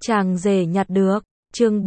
Chàng rể nhặt được. Chương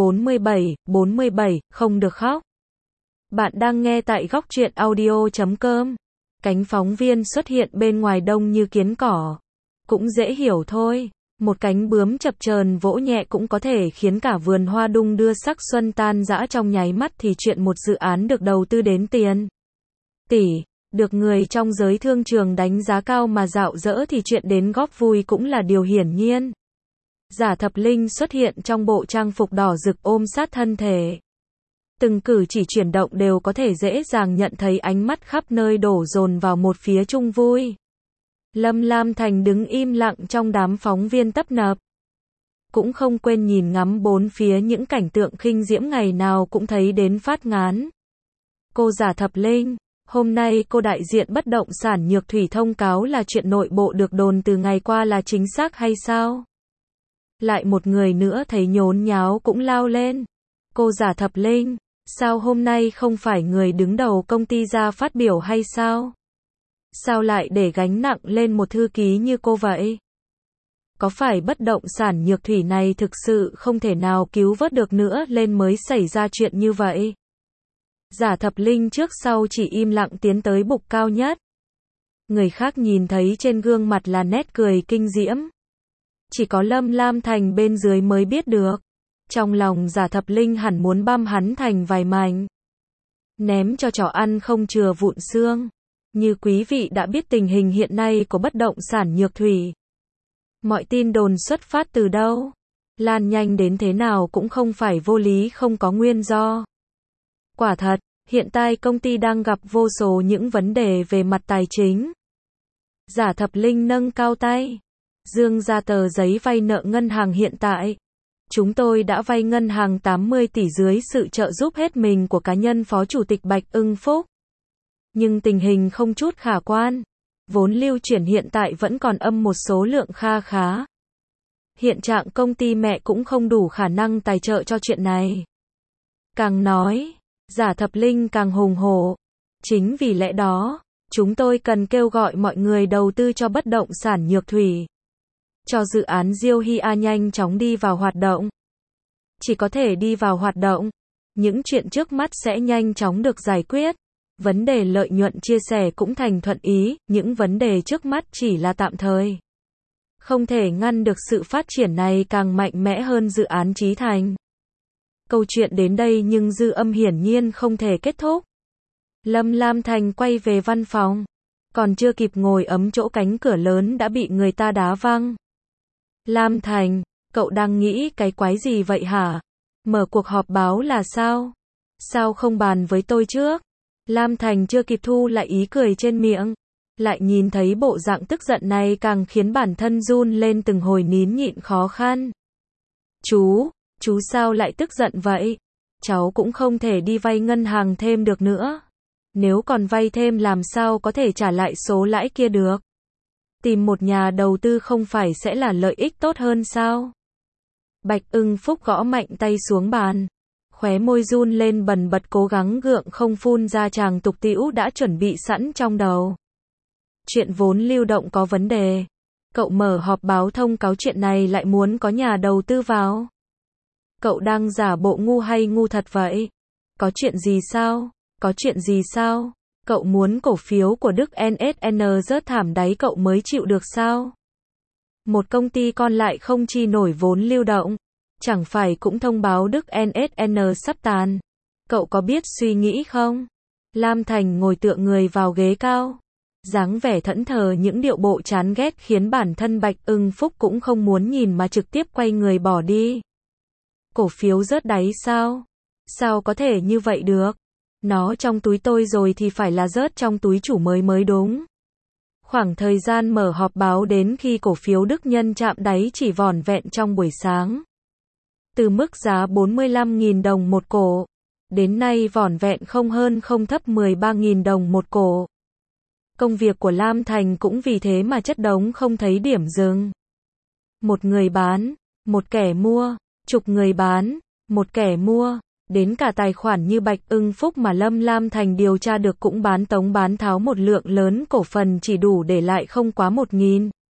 47, không được khóc. Bạn đang nghe tại Góc Truyện Audio.com. Cánh phóng viên xuất hiện bên ngoài đông như kiến cỏ. Cũng dễ hiểu thôi. Một cánh bướm chập chờn vỗ nhẹ cũng có thể khiến cả vườn hoa đung đưa sắc xuân tan rã trong nháy mắt, thì chuyện một dự án được đầu tư đến tiền tỷ, được người trong giới thương trường đánh giá cao mà rạo rỡ, thì chuyện đến góp vui cũng là điều hiển nhiên. Giả Thập Linh xuất hiện trong bộ trang phục đỏ rực ôm sát thân thể. Từng cử chỉ chuyển động đều có thể dễ dàng nhận thấy ánh mắt khắp nơi đổ dồn vào một phía chung vui. Lâm Lam Thành đứng im lặng trong đám phóng viên tấp nập. Cũng không quên nhìn ngắm bốn phía những cảnh tượng khinh diễm ngày nào cũng thấy đến phát ngán. Cô Giả Thập Linh, hôm nay cô đại diện bất động sản Nhược Thủy thông cáo là chuyện nội bộ được đồn từ ngày qua là chính xác hay sao? Lại một người nữa thấy nhốn nháo cũng lao lên. Cô Giả Thập Linh, sao hôm nay không phải người đứng đầu công ty ra phát biểu hay sao? Sao lại để gánh nặng lên một thư ký như cô vậy? Có phải bất động sản Nhược Thủy này thực sự không thể nào cứu vớt được nữa lên mới xảy ra chuyện như vậy? Giả Thập Linh trước sau chỉ im lặng tiến tới bục cao nhất. Người khác nhìn thấy trên gương mặt là nét cười kinh diễm. Chỉ có Lâm Lam Thành bên dưới mới biết được. Trong lòng Giả Thập Linh hẳn muốn băm hắn thành vài mảnh, ném cho chó ăn không chừa vụn xương. Như quý vị đã biết tình hình hiện nay của bất động sản Nhược Thủy. Mọi tin đồn xuất phát từ đâu? Lan nhanh đến thế nào cũng không phải vô lý không có nguyên do. Quả thật, hiện tại công ty đang gặp vô số những vấn đề về mặt tài chính. Giả Thập Linh nâng cao tay, dương ra tờ giấy vay nợ ngân hàng hiện tại. Chúng tôi đã vay ngân hàng 80 tỷ dưới sự trợ giúp hết mình của cá nhân Phó Chủ tịch Bạch Ưng Phúc. Nhưng tình hình không chút khả quan. Vốn lưu chuyển hiện tại vẫn còn âm một số lượng kha khá. Hiện trạng công ty mẹ cũng không đủ khả năng tài trợ cho chuyện này. Càng nói, Giả Thập Linh càng hùng hổ. Chính vì lẽ đó, chúng tôi cần kêu gọi mọi người đầu tư cho bất động sản Nhược Thủy. Cho dự án Diêu Hy A nhanh chóng đi vào hoạt động. Chỉ có thể đi vào hoạt động, những chuyện trước mắt sẽ nhanh chóng được giải quyết. Vấn đề lợi nhuận chia sẻ cũng thành thuận ý, những vấn đề trước mắt chỉ là tạm thời. Không thể ngăn được sự phát triển này càng mạnh mẽ hơn dự án Chí Thành. Câu chuyện đến đây nhưng dư âm hiển nhiên không thể kết thúc. Lâm Lam Thành quay về văn phòng. Còn chưa kịp ngồi ấm chỗ, cánh cửa lớn đã bị người ta đá văng. Lam Thành, cậu đang nghĩ cái quái gì vậy hả? Mở cuộc họp báo là sao? Sao không bàn với tôi trước? Lam Thành chưa kịp thu lại ý cười trên miệng. Lại nhìn thấy bộ dạng tức giận này càng khiến bản thân run lên từng hồi, nín nhịn khó khăn. Chú sao lại tức giận vậy? Cháu cũng không thể đi vay ngân hàng thêm được nữa. Nếu còn vay thêm làm sao có thể trả lại số lãi kia được? Tìm một nhà đầu tư không phải sẽ là lợi ích tốt hơn sao? Bạch Ưng Phúc gõ mạnh tay xuống bàn. Khóe môi run lên bần bật, cố gắng gượng không phun ra tràng tục tĩu đã chuẩn bị sẵn trong đầu. Chuyện vốn lưu động có vấn đề. Cậu mở họp báo thông cáo chuyện này lại muốn có nhà đầu tư vào. Cậu đang giả bộ ngu hay ngu thật vậy? Có chuyện gì sao? Có chuyện gì sao? Cậu muốn cổ phiếu của Đức NSN rớt thảm đáy cậu mới chịu được sao? Một công ty còn lại không chi nổi vốn lưu động. Chẳng phải cũng thông báo Đức NSN sắp tàn. Cậu có biết suy nghĩ không? Lam Thành ngồi tựa người vào ghế cao. Dáng vẻ thẫn thờ, những điệu bộ chán ghét khiến bản thân Bạch Ưng Phúc cũng không muốn nhìn mà trực tiếp quay người bỏ đi. Cổ phiếu rớt đáy sao? Sao có thể như vậy được? Nó trong túi tôi rồi thì phải là rớt trong túi chủ mới đúng. Khoảng thời gian mở họp báo đến khi cổ phiếu Đức Nhân chạm đáy chỉ vỏn vẹn trong buổi sáng. Từ mức giá 45.000 đồng một cổ, đến nay vỏn vẹn không hơn không thấp 13.000 đồng một cổ. Công việc của Lam Thành cũng vì thế mà chất đống không thấy điểm dừng. Một người bán, một kẻ mua, chục người bán, một kẻ mua, đến cả tài khoản như Bạch Ưng Phúc mà Lâm Lam Thành điều tra được cũng bán tống bán tháo một lượng lớn cổ phần chỉ đủ để lại không quá 1.000.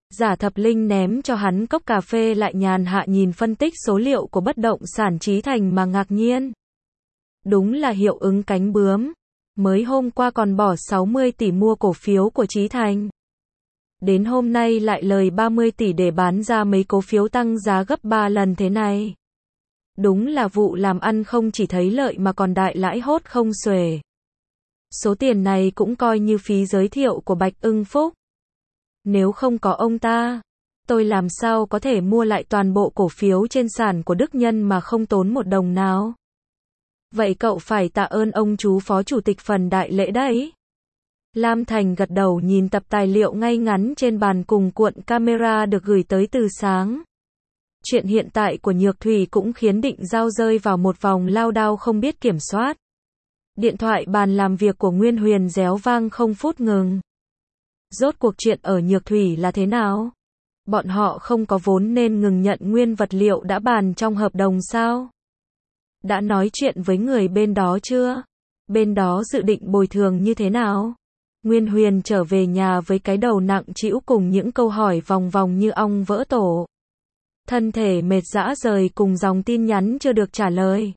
Giả Thập Linh ném cho hắn cốc cà phê lại nhàn hạ nhìn phân tích số liệu của bất động sản Chí Thành mà ngạc nhiên. Đúng là hiệu ứng cánh bướm. Mới hôm qua còn bỏ 60 tỷ mua cổ phiếu của Chí Thành. Đến hôm nay lại lời 30 tỷ để bán ra mấy cổ phiếu tăng giá gấp 3 lần thế này. Đúng là vụ làm ăn không chỉ thấy lợi mà còn đại lãi hốt không xuể. Số tiền này cũng coi như phí giới thiệu của Bạch Ưng Phúc. Nếu không có ông ta, tôi làm sao có thể mua lại toàn bộ cổ phiếu trên sàn của Đức Nhân mà không tốn một đồng nào. Vậy cậu phải tạ ơn ông chú phó chủ tịch phần đại lễ đấy. Lam Thành gật đầu nhìn tập tài liệu ngay ngắn trên bàn cùng cuộn camera được gửi tới từ sáng. Chuyện hiện tại của Nhược Thủy cũng khiến Định Giao rơi vào một vòng lao đao không biết kiểm soát. Điện thoại bàn làm việc của Nguyên Huyền réo vang không phút ngừng. Rốt cuộc chuyện ở Nhược Thủy là thế nào? Bọn họ không có vốn nên ngừng nhận nguyên vật liệu đã bàn trong hợp đồng sao? Đã nói chuyện với người bên đó chưa? Bên đó dự định bồi thường như thế nào? Nguyên Huyền trở về nhà với cái đầu nặng trĩu cùng những câu hỏi vòng vòng như ong vỡ tổ. Thân thể mệt rã rời cùng dòng tin nhắn chưa được trả lời.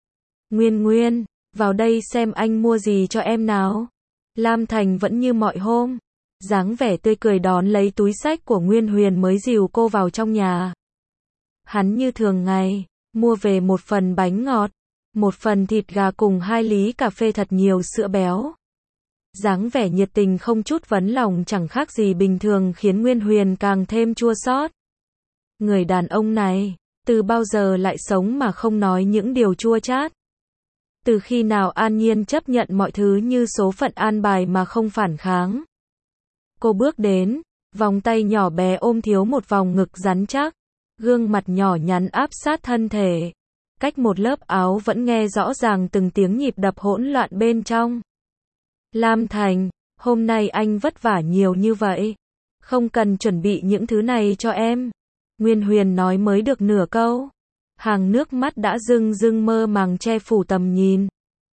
Nguyên, vào đây xem anh mua gì cho em nào. Lam Thành vẫn như mọi hôm. Dáng vẻ tươi cười đón lấy túi xách của Nguyên Huyền mới dìu cô vào trong nhà. Hắn như thường ngày, mua về một phần bánh ngọt, một phần thịt gà cùng 2 lý cà phê thật nhiều sữa béo. Dáng vẻ nhiệt tình không chút vấn lòng chẳng khác gì bình thường khiến Nguyên Huyền càng thêm chua xót. Người đàn ông này, từ bao giờ lại sống mà không nói những điều chua chát? Từ khi nào an nhiên chấp nhận mọi thứ như số phận an bài mà không phản kháng? Cô bước đến, vòng tay nhỏ bé ôm thiếu một vòng ngực rắn chắc, gương mặt nhỏ nhắn áp sát thân thể. Cách một lớp áo vẫn nghe rõ ràng từng tiếng nhịp đập hỗn loạn bên trong. Lam Thành, hôm nay anh vất vả nhiều như vậy. Không cần chuẩn bị những thứ này cho em. Nguyên Huyền nói mới được nửa câu. Hàng nước mắt đã rưng rưng mơ màng che phủ tầm nhìn.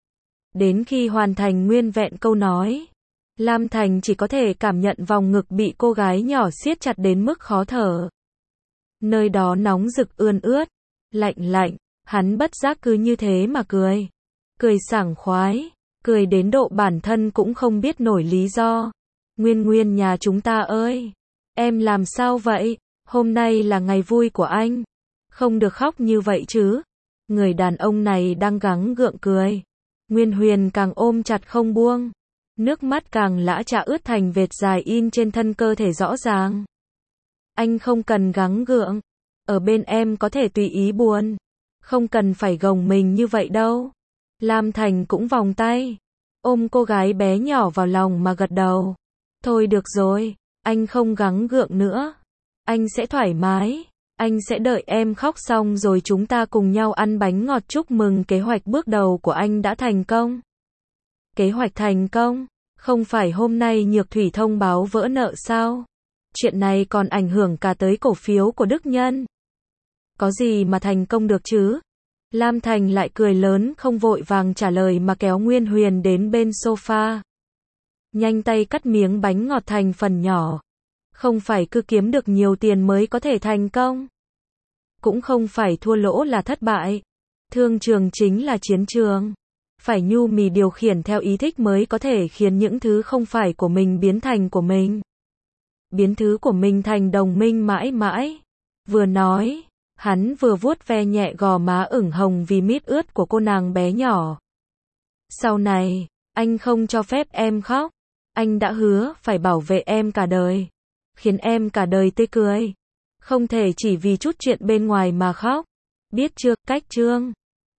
Đến khi hoàn thành nguyên vẹn câu nói, Lam Thành chỉ có thể cảm nhận vòng ngực bị cô gái nhỏ siết chặt đến mức khó thở. Nơi đó nóng rực ươn ướt, lạnh, hắn bất giác cứ như thế mà cười. Cười sảng khoái, cười đến độ bản thân cũng không biết nổi lý do. Nguyên nhà chúng ta ơi, em làm sao vậy? Hôm nay là ngày vui của anh. Không được khóc như vậy chứ. Người đàn ông này đang gắng gượng cười. Nguyên Huyền càng ôm chặt không buông. Nước mắt càng lã chả ướt thành vệt dài in trên thân cơ thể rõ ràng. Anh không cần gắng gượng. Ở bên em có thể tùy ý buồn. Không cần phải gồng mình như vậy đâu. Lam Thành cũng vòng tay, ôm cô gái bé nhỏ vào lòng mà gật đầu. Thôi được rồi, anh không gắng gượng nữa. Anh sẽ thoải mái. Anh sẽ đợi em khóc xong rồi chúng ta cùng nhau ăn bánh ngọt chúc mừng kế hoạch bước đầu của anh đã thành công. Kế hoạch thành công? Không phải hôm nay Nhược Thủy thông báo vỡ nợ sao? Chuyện này còn ảnh hưởng cả tới cổ phiếu của Đức Nhân. Có gì mà thành công được chứ? Lam Thành lại cười lớn không vội vàng trả lời mà kéo Nguyên Huyền đến bên sofa. Nhanh tay cắt miếng bánh ngọt thành phần nhỏ. Không phải cứ kiếm được nhiều tiền mới có thể thành công. Cũng không phải thua lỗ là thất bại. Thương trường chính là chiến trường. Phải nhu mì điều khiển theo ý thích mới có thể khiến những thứ không phải của mình biến thành của mình. Biến thứ của mình thành đồng minh mãi mãi. Vừa nói, hắn vừa vuốt ve nhẹ gò má ửng hồng vì mít ướt của cô nàng bé nhỏ. Sau này, anh không cho phép em khóc. Anh đã hứa phải bảo vệ em cả đời. Khiến em cả đời tươi cười. Không thể chỉ vì chút chuyện bên ngoài mà khóc. Biết chưa, cách chương.